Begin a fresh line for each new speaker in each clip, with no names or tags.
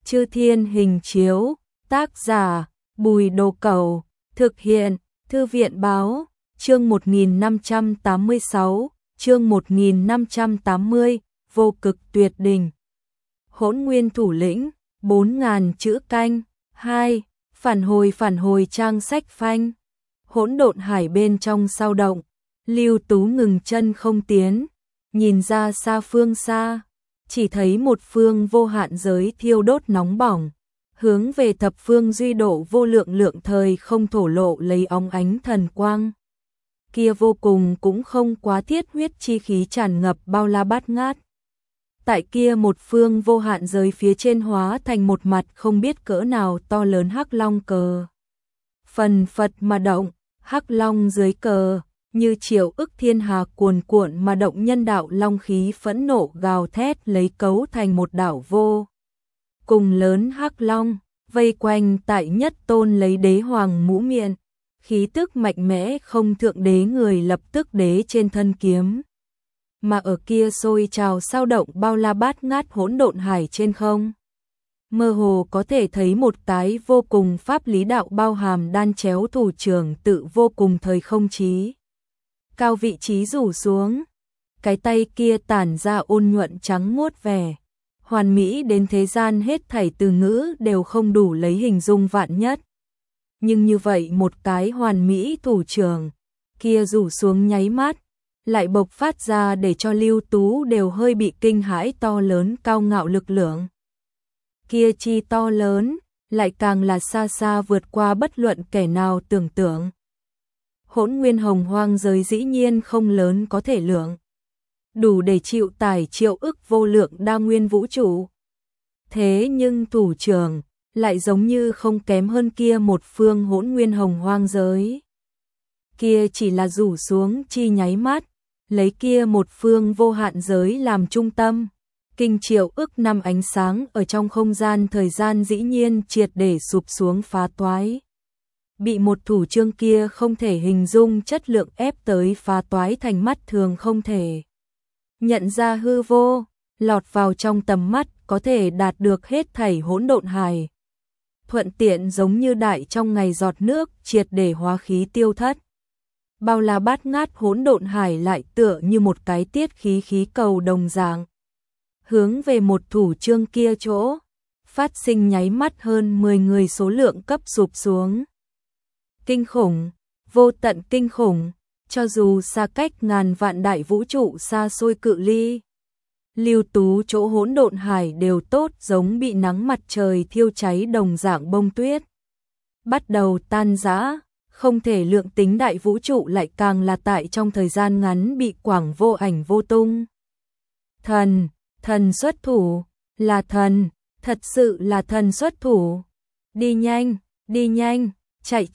Chư Thiên Hình Chiếu, tác giả Bùi Đồ Cẩu, thực hiện Thư viện Báo, chương 1586, chương 1580, vô cực tuyệt đỉnh. Hỗn Nguyên thủ lĩnh, 4000 chữ canh, 2, phản hồi trang sách phanh. Hỗn độn hải bên trong sao động, Lưu Tú ngừng chân không tiến, nhìn ra xa phương xa, chỉ thấy một phương vô hạn giới thiêu đốt nóng bỏng, hướng về thập phương duy độ vô lượng lượng thời không thổ lộ lấy óng ánh thần quang. Kia vô cùng cũng không quá thiết huyết chi khí tràn ngập bao la bát ngát. Tại kia một phương vô hạn giới phía trên hóa thành một mặt không biết cỡ nào to lớn hắc long cờ. Phần phật mà động, hắc long dưới cờ, như triệu ức thiên hà cuồn cuộn mà động nhân đạo long khí phẫn nộ gào thét lấy cấu thành một đảo vô. Cùng lớn hắc long, vây quanh tại nhất tôn lấy đế hoàng mũ miệng, khí tức mạnh mẽ không thượng đế người lập tức đế trên thân kiếm. Mà ở kia sôi trào sao động bao la bát ngát hỗn độn hải trên không. Mơ hồ có thể thấy một cái vô cùng pháp lý đạo bao hàm đan chéo thủ trưởng tự vô cùng thời không trí. Cao vị trí rủ xuống, cái tay kia tản ra ôn nhuận trắng muốt vẻ. Hoàn mỹ đến thế gian hết thảy từ ngữ đều không đủ lấy hình dung vạn nhất. Nhưng như vậy một cái hoàn mỹ thủ trưởng, kia rủ xuống nháy mắt, lại bộc phát ra để cho Lưu Tú đều hơi bị kinh hãi to lớn cao ngạo lực lượng. Kia chi to lớn, lại càng là xa xa vượt qua bất luận kẻ nào tưởng tượng. Hỗn Nguyên hồng hoang giới dĩ nhiên không lớn có thể lượng, đủ để chịu tải triệu ức vô lượng đa nguyên vũ trụ. Thế nhưng thủ trưởng lại giống như không kém hơn kia một phương hỗn nguyên hồng hoang giới. Kia chỉ là rủ xuống chi nháy mắt, lấy kia một phương vô hạn giới làm trung tâm. Kinh triệu ức năm ánh sáng ở trong không gian thời gian dĩ nhiên triệt để sụp xuống phá toái. Bị một thủ chương kia không thể hình dung chất lượng ép tới phá toái thành mắt thường không thể nhận ra hư vô, lọt vào trong tầm mắt có thể đạt được hết thảy hỗn độn hải. Thuận tiện giống như đại trong ngày giọt nước triệt để hóa khí tiêu thất. Bao la bát ngát hỗn độn hải lại tựa như một cái tiết khí khí cầu đồng dạng. Hướng về một thủ chương kia chỗ, phát sinh nháy mắt hơn 10 người số lượng cấp sụp xuống. Kinh khủng, vô tận kinh khủng, cho dù xa cách ngàn vạn đại vũ trụ xa xôi cự ly. Lưu Tú chỗ hỗn độn hải đều tốt giống bị nắng mặt trời thiêu cháy đồng dạng bông tuyết. Bắt đầu tan rã, không thể lượng tính đại vũ trụ lại càng là tại trong thời gian ngắn bị quảng vô ảnh vô tung. Thần xuất thủ, là thần, thật sự là thần xuất thủ. Đi nhanh, chạy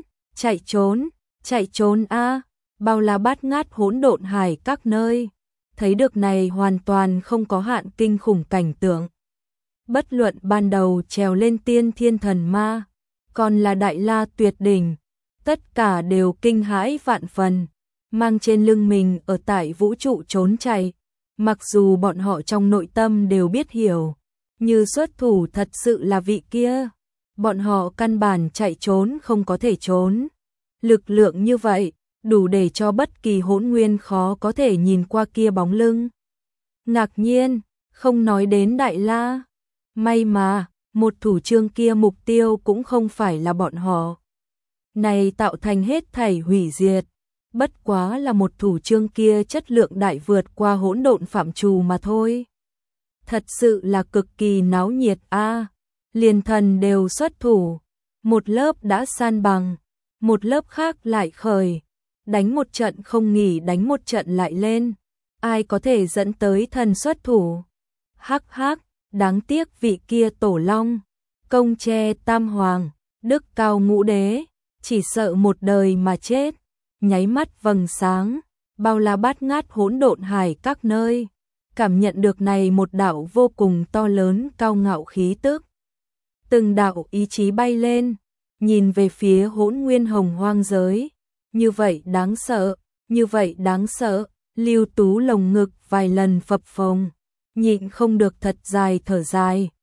trốn a. Bao la bát ngát hỗn độn hải các nơi. Thấy được này hoàn toàn không có hạn kinh khủng cảnh tượng. Bất luận ban đầu trèo lên tiên thiên thần ma, còn là đại la tuyệt đỉnh, tất cả đều kinh hãi vạn phần, mang trên lưng mình ở tại vũ trụ trốn chạy. Mặc dù bọn họ trong nội tâm đều biết hiểu, như xuất thủ thật sự là vị kia, bọn họ căn bản chạy trốn không có thể trốn. Lực lượng như vậy, đủ để cho bất kỳ hỗn nguyên khó có thể nhìn qua kia bóng lưng. Ngạc nhiên, không nói đến đại la. May mà, một thủ chương kia mục tiêu cũng không phải là bọn họ. Này tạo thành hết thảy hủy diệt. Bất quá là một thủ chương kia chất lượng đại vượt qua hỗn độn phạm trù mà thôi. Thật sự là cực kỳ náo nhiệt a. Liền thần đều xuất thủ. Một lớp đã san bằng, một lớp khác lại khởi. Đánh một trận không nghỉ đánh một trận lại lên. Ai có thể dẫn tới thần xuất thủ? Hắc hắc, đáng tiếc vị kia tổ long, công tre tam hoàng, đức cao ngũ đế, chỉ sợ một đời mà chết. Nháy mắt vầng sáng, bao la bát ngát hỗn độn hải các nơi, cảm nhận được này một đạo vô cùng to lớn cao ngạo khí tức. Từng đạo ý chí bay lên, nhìn về phía hỗn nguyên hồng hoang giới, như vậy đáng sợ, Lưu Tú lồng ngực vài lần phập phồng, nhịn không được thật dài thở dài.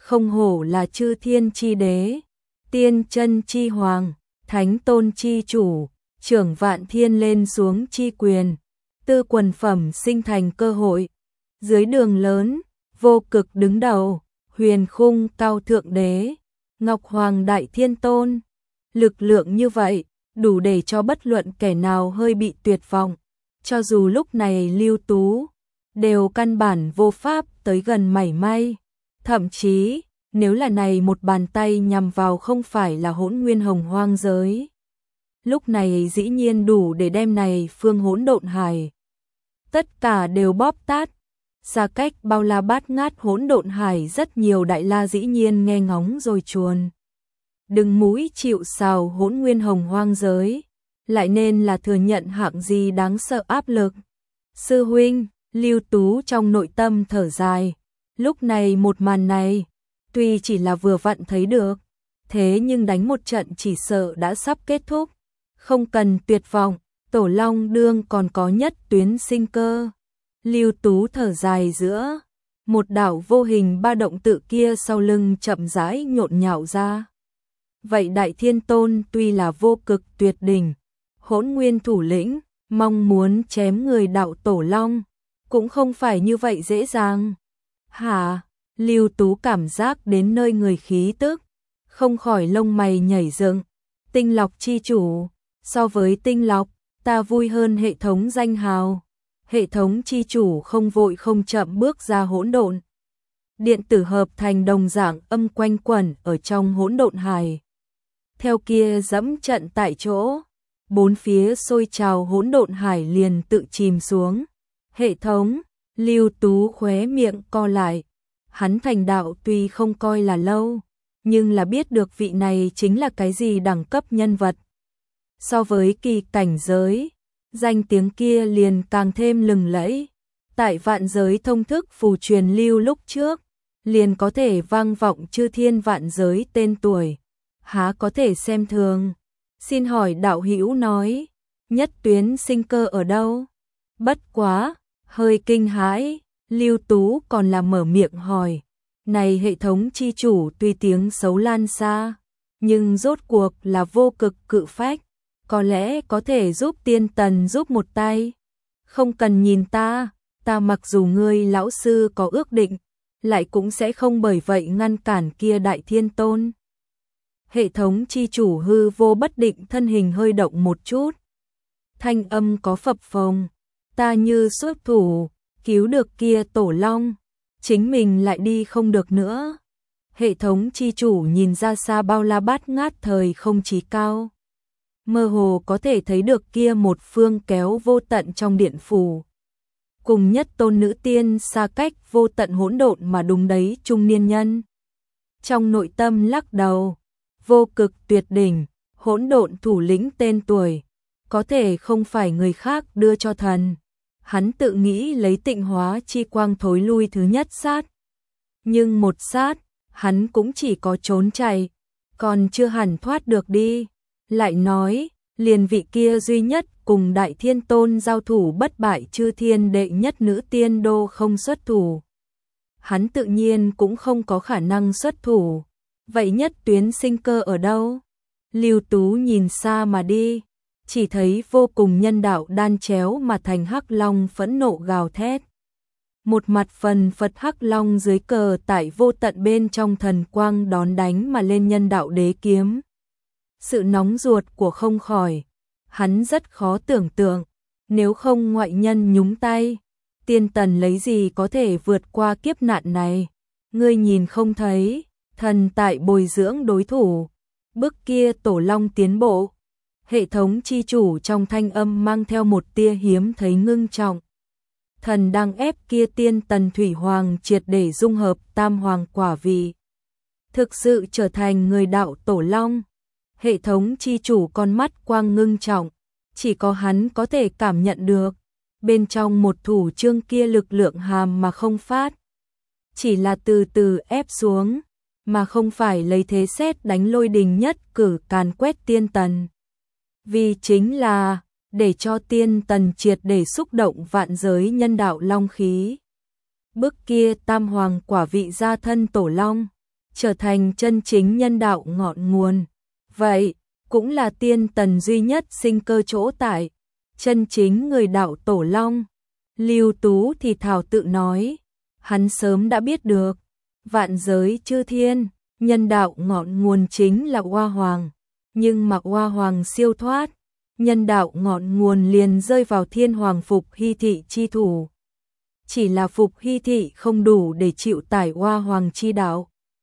không hổ là chư thiên chi đế, tiên chân chi hoàng, thánh tôn chi chủ, trưởng vạn thiên lên xuống chi quyền, tư quần phẩm sinh thành cơ hội. Dưới đường lớn, vô cực đứng đầu, huyền khung cao thượng đế, ngọc hoàng đại thiên tôn. Lực lượng như vậy, đủ để cho bất luận kẻ nào hơi bị tuyệt vọng. Cho dù lúc này Lưu Tú, đều căn bản vô pháp tới gần mảy may. Thậm chí, nếu là này một bàn tay nhằm vào không phải là Hỗn Nguyên Hồng Hoang giới, lúc này dĩ nhiên đủ để đem này phương hỗn độn hải tất cả đều bóp tát. Xa cách bao la bát ngát hỗn độn hải, rất nhiều đại la dĩ nhiên nghe ngóng rồi chuồn. Đừng mũi chịu sào Hỗn Nguyên Hồng Hoang giới, lại nên là thừa nhận hạng gì đáng sợ áp lực. Sư huynh, Lưu Tú trong nội tâm thở dài. Lúc này một màn này, tuy chỉ là vừa vặn thấy được, thế nhưng đánh một trận chỉ sợ đã sắp kết thúc. Không cần tuyệt vọng, Tổ Long Đương còn có nhất tuyến sinh cơ. Lưu Tú thở dài giữa, một đạo vô hình ba động tự kia sau lưng chậm rãi nhộn nhạo ra. Vậy Đại Thiên Tôn tuy là vô cực tuyệt đỉnh, Hỗn Nguyên thủ lĩnh, mong muốn chém người đạo Tổ Long, cũng không phải như vậy dễ dàng. Hả? Lưu Tú cảm giác đến nơi người khí tức, không khỏi lông mày nhảy dựng. Tinh Lọc chi chủ, so với Tinh Lọc, ta vui hơn hệ thống danh hào. Hệ thống chi chủ không vội không chậm bước ra hỗn độn. Điện tử hợp thành đồng dạng âm quanh quẩn ở trong hỗn độn hải. Theo kia dẫm trận tại chỗ, bốn phía sôi trào hỗn độn hải liền tự chìm xuống. Hệ thống, Lưu Tú khóe miệng co lại. Hắn thành đạo tuy không coi là lâu, nhưng là biết được vị này chính là cái gì đẳng cấp nhân vật. So với kỳ cảnh giới, danh tiếng kia liền càng thêm lừng lẫy. Tại vạn giới thông thức phù truyền lưu lúc trước, liền có thể vang vọng chư thiên vạn giới tên tuổi. Há có thể xem thường. Xin hỏi đạo hữu nói, nhất tuyến sinh cơ ở đâu? Bất quá, hơi kinh hãi, Lưu Tú còn là mở miệng hỏi. Này hệ thống chi chủ tuy tiếng xấu lan xa, nhưng rốt cuộc là vô cực cự phách, có lẽ có thể giúp tiên tần giúp một tay. Không cần nhìn ta, ta mặc dù ngươi lão sư có ước định, lại cũng sẽ không bởi vậy ngăn cản kia Đại Thiên Tôn. Hệ thống chi chủ hư vô bất định thân hình hơi động một chút. Thanh âm có phập phồng, ta như xuất thủ, cứu được kia Tổ Long, chính mình lại đi không được nữa. Hệ thống chi chủ nhìn ra xa bao la bát ngát thời không chí cao. Mơ hồ có thể thấy được kia một phương kéo vô tận trong điện phủ. Cùng nhất tôn nữ tiên xa cách vô tận hỗn độn mà đúng đấy trung niên nhân. Trong nội tâm lắc đầu, vô cực tuyệt đỉnh, hỗn độn thủ lĩnh tên tuổi, có thể không phải người khác đưa cho thần. Hắn tự nghĩ lấy tịnh hóa chi quang thối lui thứ nhất sát. Nhưng một sát, hắn cũng chỉ có trốn chạy, còn chưa hẳn thoát được đi. Lại nói, liền vị kia duy nhất cùng Đại Thiên Tôn giao thủ bất bại chư thiên đệ nhất nữ tiên đô không xuất thủ. Hắn tự nhiên cũng không có khả năng xuất thủ. Vậy nhất tuyến sinh cơ ở đâu? Lưu Tú nhìn xa mà đi, chỉ thấy vô cùng nhân đạo đan chéo mà thành hắc long phẫn nộ gào thét. Một mặt phần Phật hắc long dưới cờ tại vô tận bên trong thần quang đón đánh mà lên nhân đạo đế kiếm. Sự nóng ruột của không khỏi, hắn rất khó tưởng tượng, nếu không ngoại nhân nhúng tay, tiên tần lấy gì có thể vượt qua kiếp nạn này. Ngươi nhìn không thấy, thần tại bồi dưỡng đối thủ, bước kia Tổ Long tiến bộ. Hệ thống chi chủ trong thanh âm mang theo một tia hiếm thấy ngưng trọng. Thần đang ép kia tiên tần thủy hoàng triệt để dung hợp tam hoàng quả vị, thực sự trở thành người đạo Tổ Long. Hệ thống chi chủ con mắt quang ngưng trọng, chỉ có hắn có thể cảm nhận được, bên trong một thủ chương kia lực lượng hàm mà không phát. Chỉ là từ từ ép xuống, mà không phải lấy thế sét đánh lôi đình nhất cử càn quét tiên tần. Vì chính là, để cho tiên tần triệt để xúc động vạn giới nhân đạo long khí. Bước kia tam hoàng quả vị gia thân Tổ Long, trở thành chân chính nhân đạo ngọn nguồn. Vậy, cũng là tiên tần duy nhất sinh cơ chỗ tại, chân chính người đạo Tổ Long. Lưu Tú thì thảo tự nói, hắn sớm đã biết được, vạn giới chư thiên, nhân đạo ngọn nguồn chính là Hoa Hoàng, nhưng mà Hoa Hoàng siêu thoát, nhân đạo ngọn nguồn liền rơi vào Thiên Hoàng Phục Hy Thị chi thủ. Chỉ là Phục Hy Thị không đủ để chịu tải Hoa Hoàng chi đạo,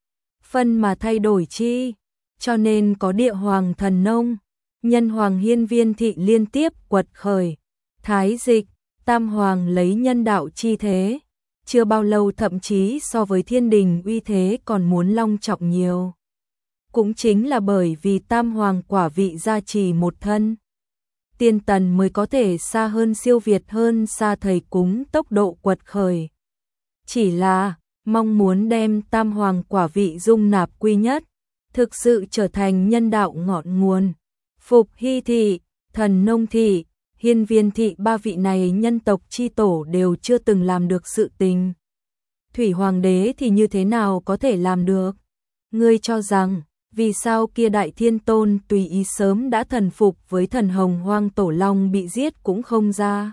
phân mà thay đổi chi, cho nên có Địa Hoàng Thần Nông, Nhân Hoàng Hiên Viên Thị liên tiếp quật khởi, Thái Dịch, Tam Hoàng lấy nhân đạo chi thế, chưa bao lâu thậm chí so với thiên đình uy thế còn muốn long trọng nhiều. Cũng chính là bởi vì Tam Hoàng quả vị gia trì một thân, tiên tần mới có thể xa hơn siêu việt hơn xa thầy cúng tốc độ quật khởi. Chỉ là, mong muốn đem Tam Hoàng quả vị dung nạp quy nhất, thực sự trở thành nhân đạo ngọn nguồn. Phục Hy Thị, Thần Nông Thị, Hiên Viên Thị ba vị này nhân tộc chi tổ đều chưa từng làm được sự tình. Thủy Hoàng đế thì như thế nào có thể làm được? Ngươi cho rằng, vì sao kia Đại Thiên Tôn tùy ý sớm đã thần phục với thần Hồng Hoang Tổ Long bị giết cũng không ra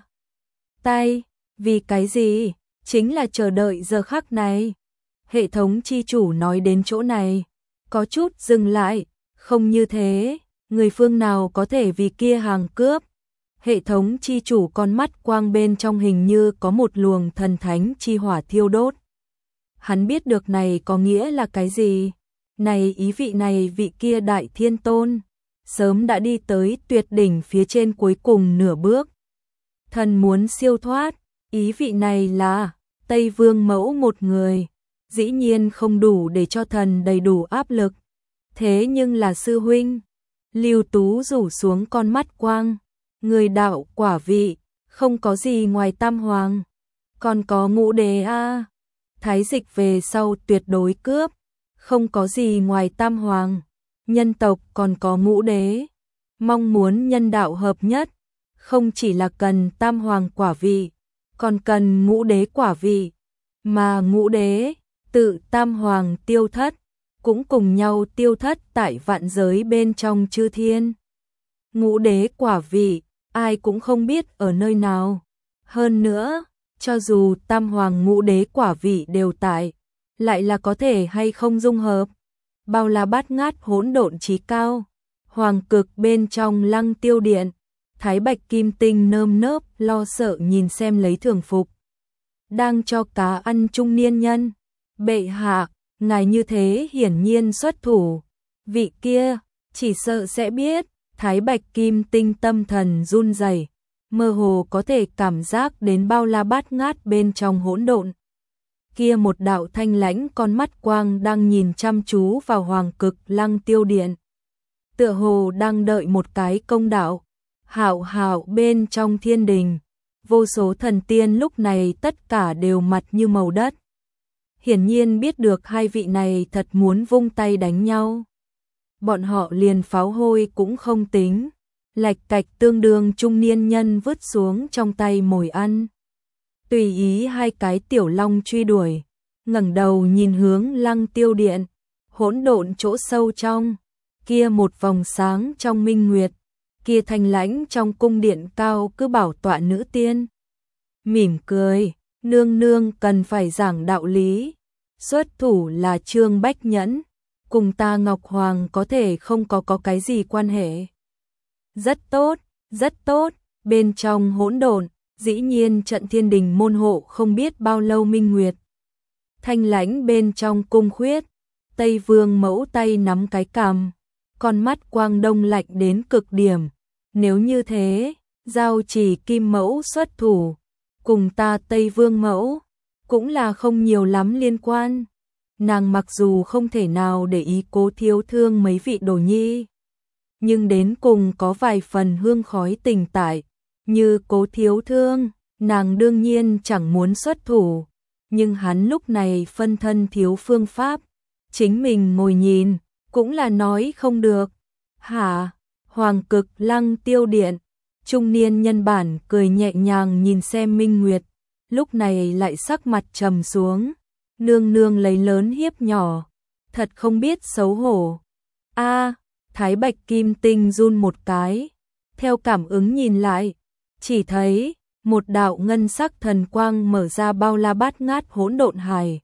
tay? Vì cái gì? Chính là chờ đợi giờ khắc này. Hệ thống chi chủ nói đến chỗ này, có chút dừng lại, không như thế, người phương nào có thể vì kia hàng cướp? Hệ thống chi chủ con mắt quang bên trong hình như có một luồng thần thánh chi hỏa thiêu đốt. Hắn biết được này có nghĩa là cái gì? Này ý vị này vị kia Đại Thiên Tôn, sớm đã đi tới tuyệt đỉnh phía trên cuối cùng nửa bước. Thần muốn siêu thoát, ý vị này là Tây Vương Mẫu một người, dĩ nhiên không đủ để cho thần đầy đủ áp lực. Thế nhưng là sư huynh, Lưu Tú rủ xuống con mắt quang, người đạo quả vị, không có gì ngoài Tam Hoàng, còn có Ngũ Đế a. Thái Dịch về sau tuyệt đối cướp, không có gì ngoài Tam Hoàng, nhân tộc còn có Ngũ Đế, mong muốn nhân đạo hợp nhất, không chỉ là cần Tam Hoàng quả vị, còn cần Ngũ Đế quả vị, mà Ngũ Đế, tự Tam Hoàng tiêu thất, cũng cùng nhau tiêu thất tại vạn giới bên trong chư thiên. Ngũ Đế quả vị, ai cũng không biết ở nơi nào. Hơn nữa, cho dù Tam Hoàng Ngũ Đế quả vị đều tại, lại là có thể hay không dung hợp. Bao la bát ngát hỗn độn trí cao, hoàng cực bên trong Lăng Tiêu Điện, Thái Bạch Kim Tinh nơm nớp lo sợ nhìn xem lấy thường phục đang cho cá ăn trung niên nhân. Bệ hạ, ngài như thế hiển nhiên xuất thủ, vị kia chỉ sợ sẽ biết. Thái Bạch Kim Tinh tâm thần run rẩy, mơ hồ có thể cảm giác đến bao la bát ngát bên trong hỗn độn. Kia một đạo thanh lãnh con mắt quang đang nhìn chăm chú vào hoàng cực Lăng Tiêu Điện, tựa hồ đang đợi một cái công đạo. Hạo hạo bên trong thiên đình, vô số thần tiên lúc này tất cả đều mặt như màu đất. Hiển nhiên biết được hai vị này thật muốn vung tay đánh nhau. Bọn họ liền pháo hôi cũng không tính, lạch cạch tương đương trung niên nhân vứt xuống trong tay mồi ăn. Tùy ý hai cái tiểu long truy đuổi, ngẩng đầu nhìn hướng Lăng Tiêu Điện, hỗn độn chỗ sâu trong, kia một vòng sáng trong minh nguyệt, kia thanh lãnh trong cung điện cao cứ bảo tọa nữ tiên. Mỉm cười, nương nương cần phải giảng đạo lý, xuất thủ là Trương Bách Nhẫn, cùng ta Ngọc Hoàng có thể không có cái gì quan hệ. Rất tốt, rất tốt, bên trong hỗn độn, dĩ nhiên trận thiên đình môn hộ không biết bao lâu minh nguyệt. Thanh lãnh bên trong cung khuyết, Tây Vương Mẫu tay nắm cái cằm, con mắt quang đông lạnh đến cực điểm. Nếu như thế, giao chỉ Kim Mẫu xuất thủ, cùng ta Tây Vương Mẫu, cũng là không nhiều lắm liên quan. Nàng mặc dù không thể nào để ý Cố Thiếu Thương mấy vị đồ nhi, nhưng đến cùng có vài phần hương khói tình tại, như Cố Thiếu Thương, nàng đương nhiên chẳng muốn xuất thủ, nhưng hắn lúc này phân thân thiếu phương pháp, chính mình ngồi nhìn, cũng là nói không được. Hả? Hoàng cực Lăng Tiêu Điện, trung niên nhân bản cười nhẹ nhàng nhìn xem minh nguyệt, lúc này lại sắc mặt trầm xuống. Nương nương lấy lớn hiếp nhỏ, thật không biết xấu hổ. A, Thái Bạch Kim Tinh run một cái, theo cảm ứng nhìn lại, chỉ thấy một đạo ngân sắc thần quang mở ra bao la bát ngát hỗn độn hải,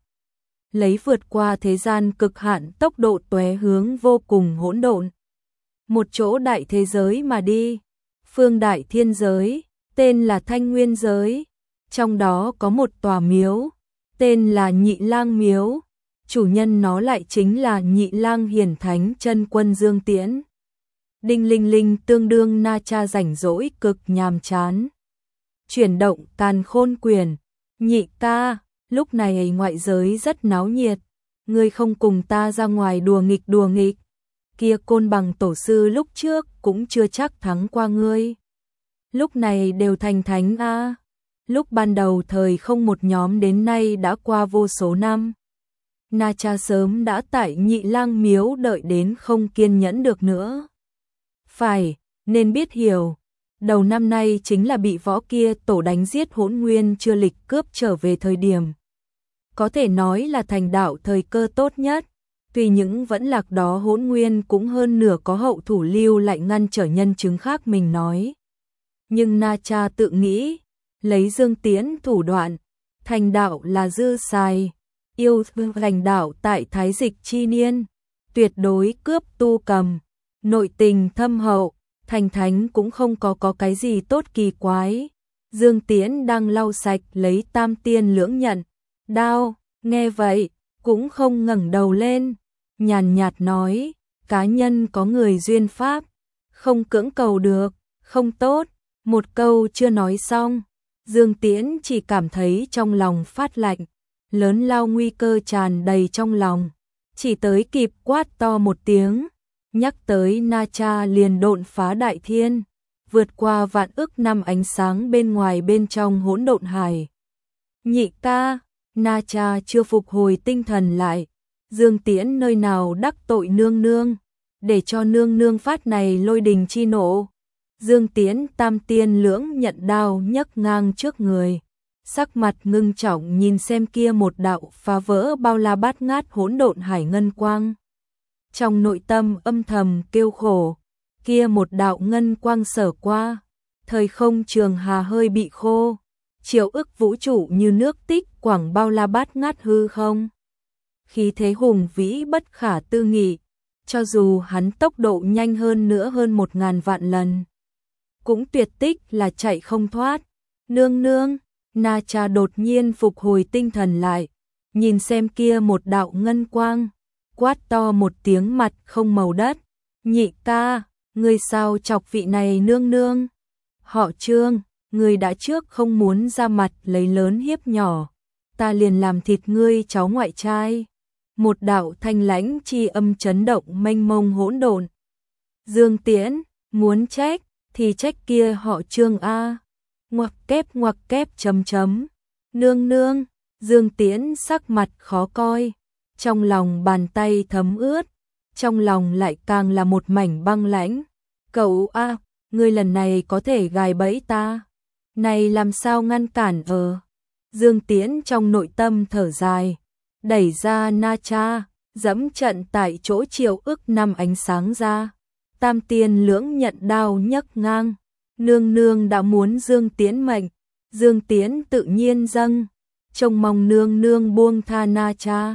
lấy vượt qua thế gian cực hạn tốc độ tóe hướng vô cùng hỗn độn. Một chỗ đại thế giới mà đi, phương đại thiên giới, tên là Thanh Nguyên giới, trong đó có một tòa miếu, tên là Nhị Lang miếu, chủ nhân nó lại chính là Nhị Lang Hiển Thánh Chân Quân Dương Tiễn. Đinh linh linh tương đương Na Cha rảnh rỗi cực nhàm chán. Chuyển động Càn Khôn Quyền, nhị ca, lúc này ngoại giới rất náo nhiệt, ngươi không cùng ta ra ngoài đùa nghịch, kia Côn Bằng tổ sư lúc trước cũng chưa chắc thắng qua ngươi. Lúc này đều thành thánh a. Lúc ban đầu thời không một nhóm đến nay đã qua vô số năm. Na Cha sớm đã tại Nhị Lang miếu đợi đến không kiên nhẫn được nữa. Phải, nên biết hiểu, đầu năm nay chính là bị võ kia tổ đánh giết Hỗn Nguyên chưa lịch cướp trở về thời điểm. Có thể nói là thành đạo thời cơ tốt nhất, tuy những vẫn lạc đó Hỗn Nguyên cũng hơn nửa có hậu thủ lưu lại ngăn trở nhân chứng khác mình nói. Nhưng Na Cha tự nghĩ, lấy Dương Tiễn thủ đoạn, thành đạo là dư xài, yêu thành đạo tại Thái Dịch chi niên, tuyệt đối cướp tu cầm, nội tình thâm hậu, thành thánh cũng không có cái gì tốt kỳ quái. Dương Tiễn đang lau sạch lấy Tam Tiên Lưỡng Nhận, đao, nghe vậy, cũng không ngẩng đầu lên, nhàn nhạt nói, cá nhân có người duyên pháp, không cưỡng cầu được, không tốt. Một câu chưa nói xong, Dương Tiễn chỉ cảm thấy trong lòng phát lạnh, lớn lao nguy cơ tràn đầy trong lòng, chỉ tới kịp quát to một tiếng, nhắc tới Na Cha liền độn phá đại thiên, vượt qua vạn ức năm ánh sáng bên ngoài bên trong hỗn độn hải. Nhị ca, Na Cha chưa phục hồi tinh thần lại, Dương Tiễn nơi nào đắc tội nương nương, để cho nương nương phát này lôi đình chi nộ. Dương Tiễn Tam Tiên Lưỡng Nhận đao nhấc ngang trước người, sắc mặt ngưng trọng nhìn xem kia một đạo phá vỡ bao la bát ngát hỗn độn hải ngân quang. Trong nội tâm âm thầm kêu khổ, kia một đạo ngân quang sở qua, thời không trường hà hơi bị khô, triệu ức vũ trụ như nước tích quảng bao la bát ngát hư không. Khí thế hùng vĩ bất khả tư nghị, cho dù hắn tốc độ nhanh hơn nữa hơn 1000 vạn lần, cũng tuyệt tích là chạy không thoát. Nương nương, Na Cha đột nhiên phục hồi tinh thần lại, nhìn xem kia một đạo ngân quang, quát to một tiếng mặt không màu đất, nhị ca, ngươi sao chọc vị này nương nương? Họ Trương, ngươi đã trước không muốn ra mặt lấy lớn hiếp nhỏ, ta liền làm thịt ngươi cháu ngoại trai. Một đạo thanh lãnh chi âm chấn động mênh mông hỗn độn. Dương Tiễn, muốn trách thì trách kia họ Trương a. Ngoặc kép chấm chấm. Nương nương, Dương Tiễn sắc mặt khó coi, trong lòng bàn tay thấm ướt, trong lòng lại càng là một mảnh băng lãnh. Cậu a, ngươi lần này có thể gài bẫy ta, này làm sao ngăn cản ở. Dương Tiễn trong nội tâm thở dài, đẩy ra Na Cha, dẫm trận tại chỗ triệu ức năm ánh sáng ra. Tam Tiên Lưỡng Nhận đao nhấc ngang, nương nương đã muốn Dương Tiễn mệnh, Dương Tiễn tự nhiên dâng, trông mong nương nương buông tha Na Cha.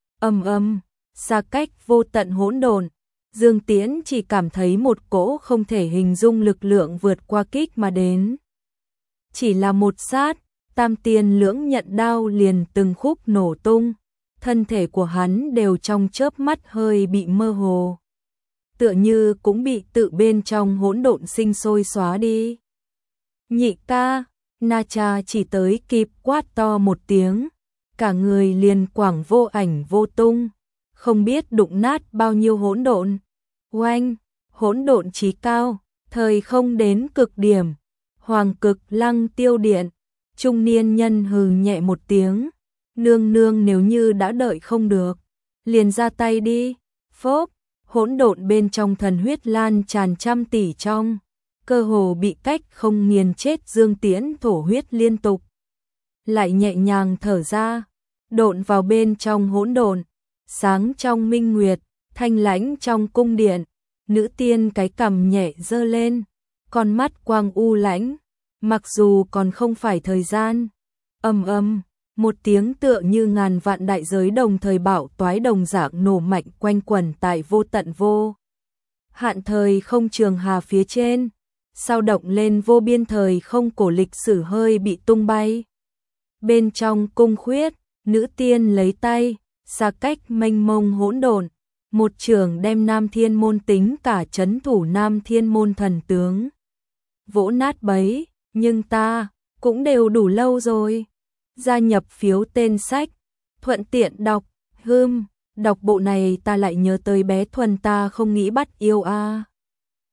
Xa cách vô tận hỗn độn, Dương Tiễn chỉ cảm thấy một cỗ không thể hình dung lực lượng vượt qua kích mà đến. Chỉ là một sát, Tam Tiên Lưỡng Nhận đao liền từng khúc nổ tung, thân thể của hắn đều trong chớp mắt hơi bị mơ hồ, tựa như cũng bị tự bên trong hỗn độn sinh sôi xóa đi. Nhị ca, Na Cha chỉ tới kịp quát to một tiếng, cả người liền quảng vô ảnh vô tung, không biết đụng nát bao nhiêu hỗn độn. Oanh, hỗn độn chí cao, thời không đến cực điểm, Hoàng Cực Lăng Tiêu Điện. Trung niên nhân hừ nhẹ một tiếng, nương nương nếu như đã đợi không được, liền ra tay đi. Phốp, hỗn độn bên trong thần huyết lan tràn trăm tỷ trong, cơ hồ bị cách không nghiền chết Dương Tiễn thổ huyết liên tục. Lại nhẹ nhàng thở ra, độn vào bên trong hỗn độn, sáng trong minh nguyệt, thanh lãnh trong cung điện, nữ tiên cái cằm nhẹ giơ lên, con mắt quang u lãnh, mặc dù còn không phải thời gian. Một tiếng tựa như ngàn vạn đại giới đồng thời bạo toái đồng dạng nổ mạnh quanh quẩn tại vô tận vô hạn thời không trường hà phía trên, sao động lên vô biên thời không cổ lịch sử hơi bị tung bay. Bên trong cung khuyết, nữ tiên lấy tay, xa cách mênh mông hỗn độn, một trường đem Nam Thiên Môn tính cả trấn thủ Nam Thiên Môn thần tướng vỗ nát bấy, nhưng ta cũng đều đủ lâu rồi. Gia nhập phiếu tên sách, thuận tiện đọc, đọc bộ này ta lại nhớ tới bé Thuần ta không nghĩ bắt yêu a.